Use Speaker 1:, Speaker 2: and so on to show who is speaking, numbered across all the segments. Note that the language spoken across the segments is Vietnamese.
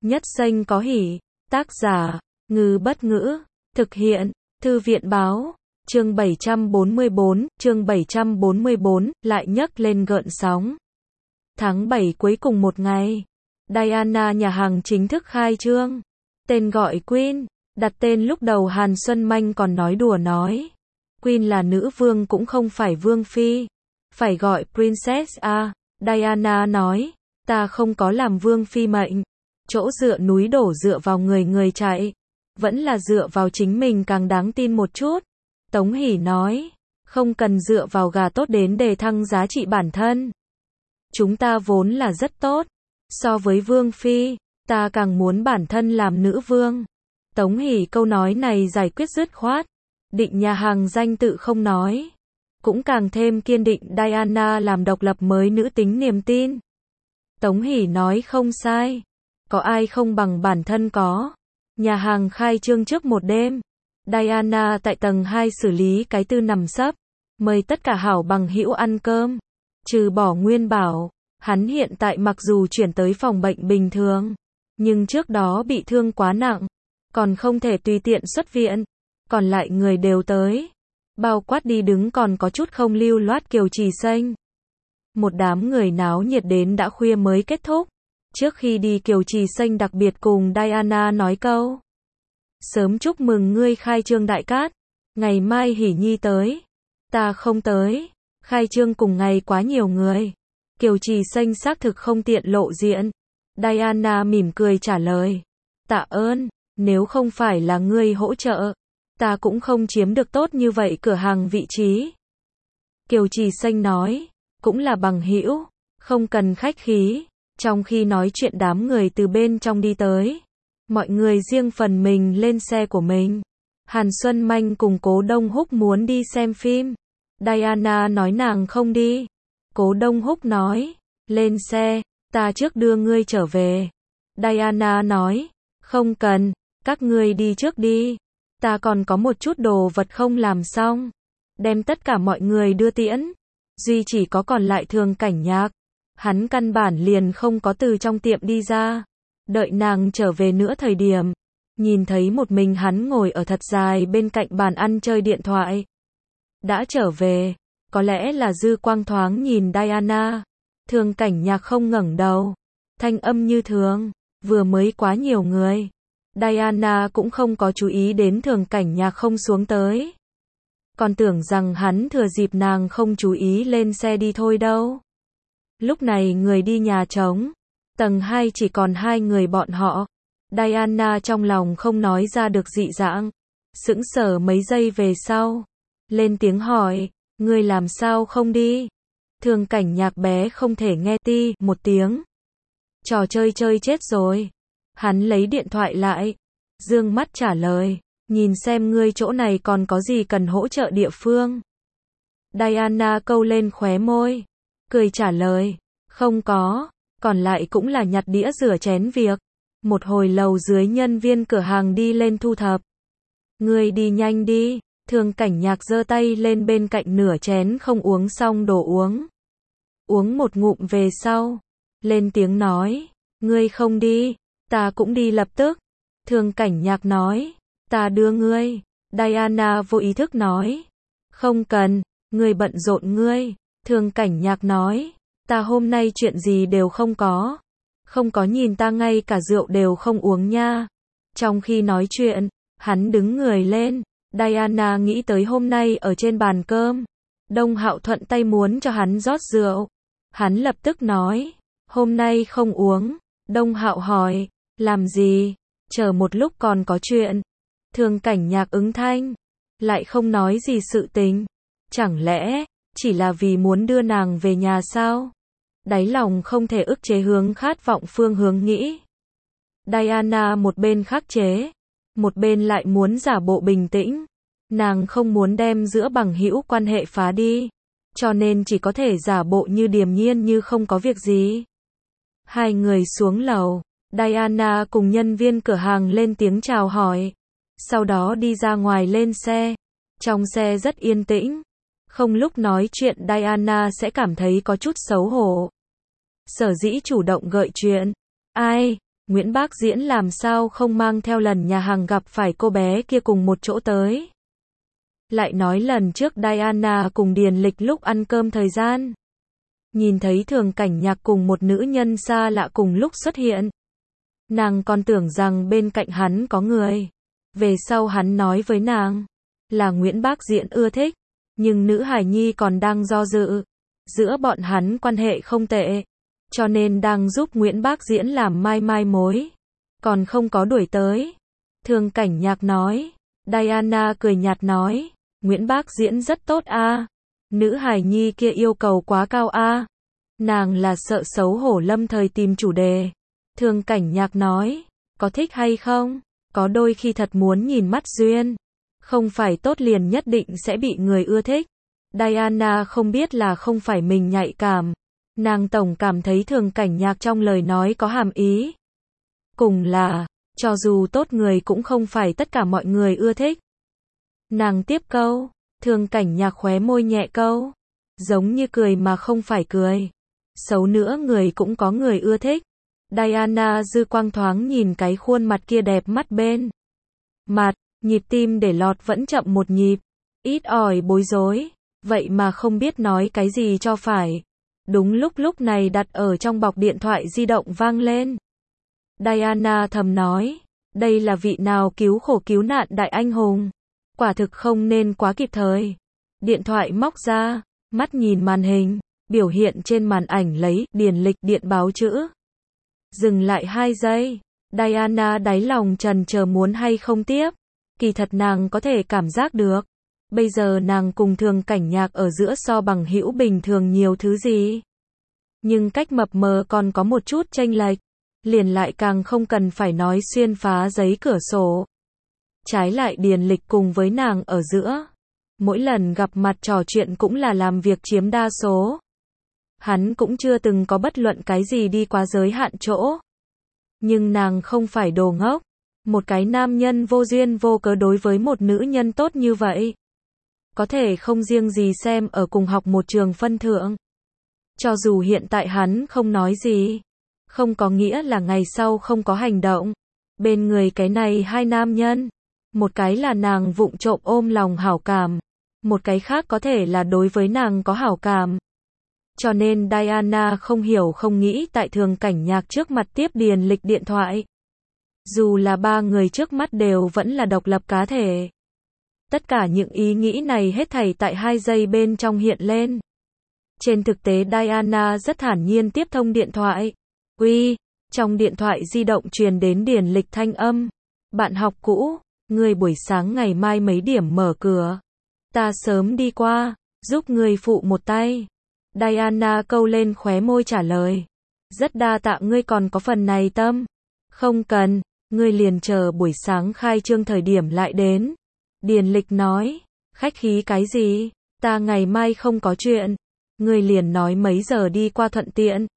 Speaker 1: Nhất Xanh có hỉ. Tác giả, Ngư Bất Ngữ. Thực hiện, Thư viện Báo. Chương 744, lại nhấc lên gợn sóng. Tháng 7 cuối cùng một ngày, Diana nhà hàng chính thức khai trương. Tên gọi Queen, đặt tên lúc đầu Hàn Xuân Manh còn nói đùa nói. Queen là nữ vương cũng không phải vương phi. Phải gọi Princess à, Diana nói. Ta không có làm vương phi mệnh. Chỗ dựa núi đổ dựa vào người người chạy. Vẫn là dựa vào chính mình càng đáng tin một chút. Tống Hỷ nói. Không cần dựa vào gà tốt đến đề thăng giá trị bản thân. Chúng ta vốn là rất tốt. So với vương phi, ta càng muốn bản thân làm nữ vương. Tống Hỷ câu nói này giải quyết dứt khoát. Định nhà hàng danh tự không nói. Cũng càng thêm kiên định Diana làm độc lập mới nữ tính niềm tin. Tống Hỷ nói không sai. Có ai không bằng bản thân có. Nhà hàng khai trương trước một đêm. Diana tại tầng 2 xử lý cái tư nằm sấp. Mời tất cả hảo bằng hữu ăn cơm. Trừ bỏ Nguyên Bảo. Hắn hiện tại mặc dù chuyển tới phòng bệnh bình thường. Nhưng trước đó bị thương quá nặng. Còn không thể tùy tiện xuất viện. Còn lại người đều tới. Bao quát đi đứng còn có chút không lưu loát Kiều Trì Xanh. Một đám người náo nhiệt đến đã khuya mới kết thúc. Trước khi đi Kiều Trì Xanh đặc biệt cùng Diana nói câu. Sớm chúc mừng ngươi khai trương Đại Cát. Ngày mai Hỷ Nhi tới. Ta không tới. Khai trương cùng ngày quá nhiều người. Kiều Trì Xanh xác thực không tiện lộ diện. Diana mỉm cười trả lời. Tạ ơn, nếu không phải là ngươi hỗ trợ, ta cũng không chiếm được tốt như vậy cửa hàng vị trí. Kiều Trì Xanh nói. Cũng là bằng hữu. Không cần khách khí. Trong khi nói chuyện đám người từ bên trong đi tới. Mọi người riêng phần mình lên xe của mình. Hàn Xuân Manh cùng Cố Đông Húc muốn đi xem phim. Diana nói nàng không đi. Cố Đông Húc nói. Lên xe, ta trước đưa ngươi trở về. Diana nói. Không cần, các ngươi đi trước đi. Ta còn có một chút đồ vật không làm xong. Đem tất cả mọi người đưa tiễn. Duy chỉ có còn lại Thường Cảnh Nhạc. Hắn căn bản liền không có từ trong tiệm đi ra. Đợi nàng trở về nữa thời điểm. Nhìn thấy một mình hắn ngồi ở thật dài bên cạnh bàn ăn chơi điện thoại. Đã trở về. Có lẽ là dư quang thoáng nhìn Diana. Thường Cảnh Nhạc không ngẩng đầu. Thanh âm như thường. Vừa mới quá nhiều người. Diana cũng không có chú ý đến Thường Cảnh Nhạc không xuống tới. Còn tưởng rằng hắn thừa dịp nàng không chú ý lên xe đi thôi đâu. Lúc này người đi nhà trống. Tầng 2 chỉ còn 2 người bọn họ. Diana trong lòng không nói ra được dị dạng. Sững sờ mấy giây về sau. Lên tiếng hỏi. Ngươi làm sao không đi? Thường Cảnh Nhạc bé không thể nghe ti một tiếng. Trò chơi chơi chết rồi. Hắn lấy điện thoại lại. Dương mắt trả lời. Nhìn xem ngươi chỗ này còn có gì cần hỗ trợ địa phương. Diana câu lên khóe môi. Cười trả lời. Không có. Còn lại cũng là nhặt đĩa rửa chén việc. Một hồi lầu dưới nhân viên cửa hàng đi lên thu thập. Ngươi đi nhanh đi. Thường Cảnh Nhạc giơ tay lên bên cạnh nửa chén không uống xong đồ uống. Uống một ngụm về sau. Lên tiếng nói. Ngươi không đi. Ta cũng đi lập tức. Thường Cảnh Nhạc nói. Ta đưa ngươi. Diana vô ý thức nói. Không cần. Ngươi bận rộn ngươi. Thường Cảnh Nhạc nói. Ta hôm nay chuyện gì đều không có. Không có nhìn ta ngay cả rượu đều không uống nha. Trong khi nói chuyện, hắn đứng người lên. Diana nghĩ tới hôm nay ở trên bàn cơm. Đông Hạo thuận tay muốn cho hắn rót rượu. Hắn lập tức nói. Hôm nay không uống. Đông Hạo hỏi. Làm gì? Chờ một lúc còn có chuyện. Thường Cảnh Nhạc ứng thanh. Lại không nói gì sự tình. Chẳng lẽ, chỉ là vì muốn đưa nàng về nhà sao? Đáy lòng không thể ức chế hướng khát vọng phương hướng nghĩ. Diana một bên khắc chế. Một bên lại muốn giả bộ bình tĩnh. Nàng không muốn đem giữa bằng hữu quan hệ phá đi. Cho nên chỉ có thể giả bộ như điềm nhiên như không có việc gì. Hai người xuống lầu. Diana cùng nhân viên cửa hàng lên tiếng chào hỏi. Sau đó đi ra ngoài lên xe. Trong xe rất yên tĩnh. Không lúc nói chuyện Diana sẽ cảm thấy có chút xấu hổ. Sở dĩ chủ động gợi chuyện. Ai? Nguyễn Bác Diễn làm sao không mang theo lần nhà hàng gặp phải cô bé kia cùng một chỗ tới. Lại nói lần trước Diana cùng Điền Lịch lúc ăn cơm thời gian. Nhìn thấy Thường Cảnh Nhạc cùng một nữ nhân xa lạ cùng lúc xuất hiện. Nàng còn tưởng rằng bên cạnh hắn có người. Về sau hắn nói với nàng là Nguyễn Bác Diễn ưa thích. Nhưng nữ hài nhi còn đang do dự. Giữa bọn hắn quan hệ không tệ. Cho nên đang giúp Nguyễn Bác Diễn làm mai mối. Còn không có đuổi tới. Thường Cảnh Nhạc nói. Diana cười nhạt nói. Nguyễn Bác Diễn rất tốt a. Nữ hài nhi kia yêu cầu quá cao a. Nàng là sợ xấu hổ lâm thời tìm chủ đề. Thường Cảnh Nhạc nói. Có thích hay không? Có đôi khi thật muốn nhìn mắt duyên. Không phải tốt liền nhất định sẽ bị người ưa thích. Diana không biết là không phải mình nhạy cảm. Nàng tổng cảm thấy Thường Cảnh Nhạc trong lời nói có hàm ý. Cùng là, cho dù tốt người cũng không phải tất cả mọi người ưa thích. Nàng tiếp câu, Thường Cảnh Nhạc khóe môi nhẹ câu. Giống như cười mà không phải cười. Xấu nữa người cũng có người ưa thích. Diana dư quang thoáng nhìn cái khuôn mặt kia đẹp mắt bên mặt, nhịp tim để lọt vẫn chậm một nhịp. Ít ỏi bối rối, vậy mà không biết nói cái gì cho phải. Đúng lúc này đặt ở trong bọc điện thoại di động vang lên. Diana thầm nói, đây là vị nào cứu khổ cứu nạn đại anh hùng. Quả thực không nên quá kịp thời. Điện thoại móc ra, mắt nhìn màn hình, biểu hiện trên màn ảnh lấy Điền Lịch điện báo chữ. Dừng lại 2 giây, Diana đáy lòng trần chờ muốn hay không tiếp. Kỳ thật nàng có thể cảm giác được. Bây giờ nàng cùng Thường Cảnh Nhạc ở giữa so bằng hữu bình thường nhiều thứ gì. Nhưng cách mập mờ còn có một chút chênh lệch. Liền lại càng không cần phải nói xuyên phá giấy cửa sổ. Trái lại Điền Lịch cùng với nàng ở giữa. Mỗi lần gặp mặt trò chuyện cũng là làm việc chiếm đa số. Hắn cũng chưa từng có bất luận cái gì đi quá giới hạn chỗ. Nhưng nàng không phải đồ ngốc. Một cái nam nhân vô duyên vô cớ đối với một nữ nhân tốt như vậy. Có thể không riêng gì xem ở cùng học một trường phân thượng. Cho dù hiện tại hắn không nói gì. Không có nghĩa là ngày sau không có hành động. Bên người cái này 2 nam nhân. Một cái là nàng vụng trộm ôm lòng hảo cảm. Một cái khác có thể là đối với nàng có hảo cảm. Cho nên Diana không hiểu không nghĩ tại Thường Cảnh Nhạc trước mặt tiếp Điền Lịch điện thoại. Dù là 3 người trước mắt đều vẫn là độc lập cá thể. Tất cả những ý nghĩ này hết thảy tại 2 giây bên trong hiện lên. Trên thực tế Diana rất thản nhiên tiếp thông điện thoại. Uy, trong điện thoại di động truyền đến Điền Lịch thanh âm. Bạn học cũ, ngươi buổi sáng ngày mai mấy điểm mở cửa. Ta sớm đi qua, giúp ngươi phụ một tay. Diana câu lên khóe môi trả lời. Rất đa tạ ngươi còn có phần này tâm. Không cần, ngươi liền chờ buổi sáng khai trương thời điểm lại đến. Điền Lịch nói, khách khí cái gì, ta ngày mai không có chuyện. Ngươi liền nói mấy giờ đi qua thuận tiện.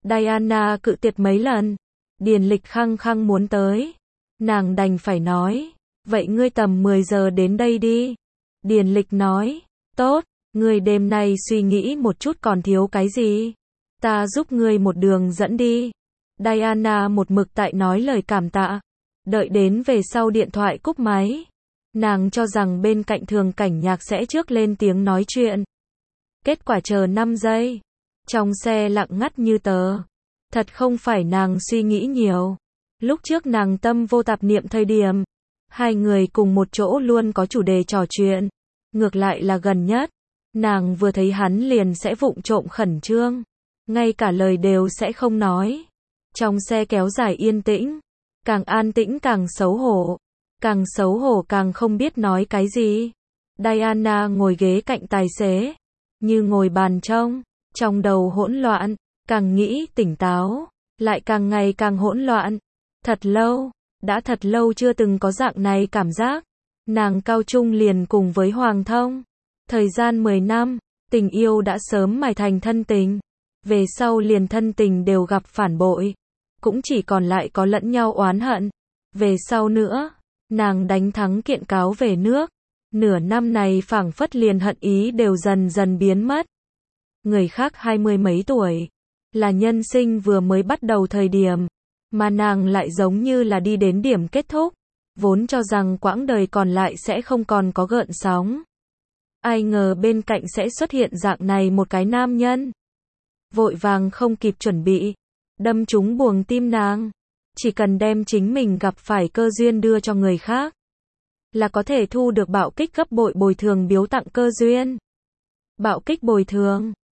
Speaker 1: Diana cự tuyệt mấy lần. Điền Lịch khăng khăng muốn tới. Nàng đành phải nói, vậy ngươi tầm 10 giờ đến đây đi. Điền Lịch nói, tốt, ngươi đêm nay suy nghĩ một chút còn thiếu cái gì. Ta giúp ngươi một đường dẫn đi. Diana một mực tại nói lời cảm tạ. Đợi đến về sau điện thoại cúp máy. Nàng cho rằng bên cạnh Thường Cảnh Nhạc sẽ trước lên tiếng nói chuyện. Kết quả chờ 5 giây. Trong xe lặng ngắt như tờ. Thật không phải nàng suy nghĩ nhiều. Lúc trước nàng tâm vô tạp niệm thời điểm. 2 người cùng một chỗ luôn có chủ đề trò chuyện. Ngược lại là gần nhất. Nàng vừa thấy hắn liền sẽ vụng trộm khẩn trương. Ngay cả lời đều sẽ không nói. Trong xe kéo dài yên tĩnh. Càng an tĩnh càng xấu hổ. Càng xấu hổ càng không biết nói cái gì. Diana ngồi ghế cạnh tài xế. Như ngồi bàn trông. Trong đầu hỗn loạn. Càng nghĩ tỉnh táo. Lại càng ngày càng hỗn loạn. Thật lâu. Đã thật lâu chưa từng có dạng này cảm giác. Nàng cao trung liền cùng với Hoàng Thông. Thời gian 10 năm. Tình yêu đã sớm mài thành thân tình. Về sau liền thân tình đều gặp phản bội. Cũng chỉ còn lại có lẫn nhau oán hận. Về sau nữa. Nàng đánh thắng kiện cáo về nước. Nửa năm này phảng phất liền hận ý đều dần dần biến mất. Người khác 20 mấy tuổi. Là nhân sinh vừa mới bắt đầu thời điểm. Mà nàng lại giống như là đi đến điểm kết thúc, vốn cho rằng quãng đời còn lại sẽ không còn có gợn sóng. Ai ngờ bên cạnh sẽ xuất hiện dạng này một cái nam nhân. Vội vàng không kịp chuẩn bị, đâm trúng buồng tim nàng. Chỉ cần đem chính mình gặp phải cơ duyên đưa cho người khác, là có thể thu được bạo kích gấp bội bồi thường biếu tặng cơ duyên. Bạo kích bồi thường.